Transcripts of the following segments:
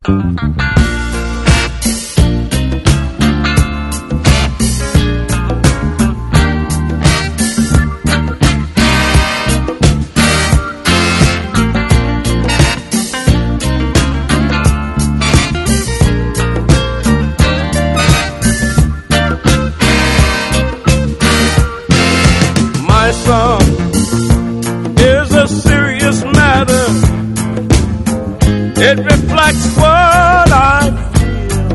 My song is a serious matter. It reflects what I feel.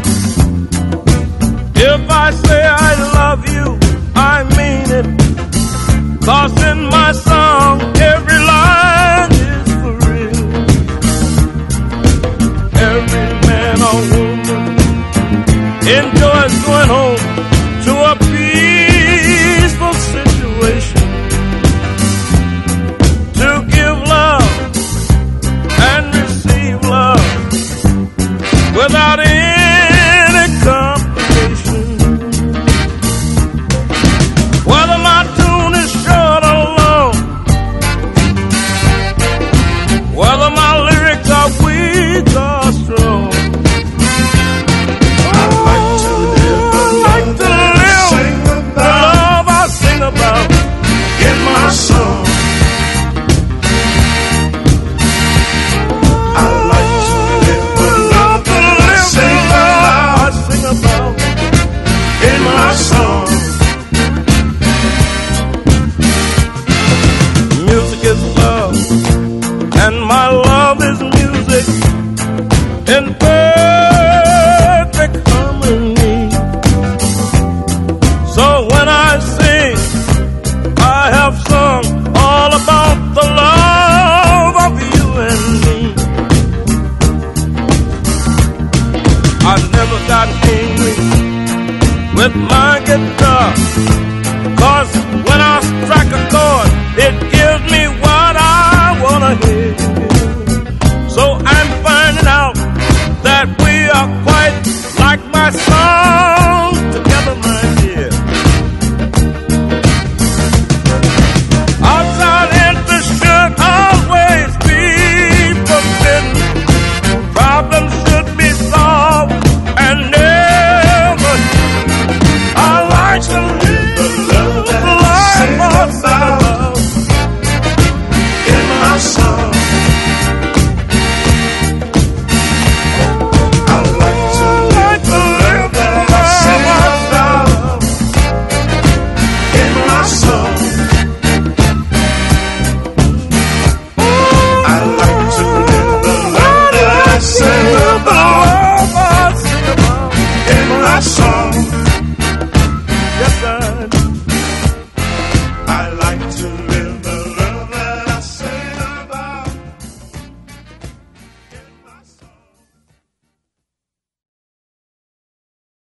If I say I love you, I mean it. 'Cause in my song, every line is for real. Every man or woman enjoys going home to a peaceful situation, to give love and receive love without any complication. Whether my tune is short or long, whether my lyrics are weak or strong, I like to live the love I sing about in my song. I like to live the love I sing about in my song. Music is love, and my love is music in perfect harmony. So when I sing, I have sung all about the love of you and me. I never got angry with my guitar, 'cause when I strike a chord, it gives me what I wanna hear. So I'm finding out that we are quite like my song.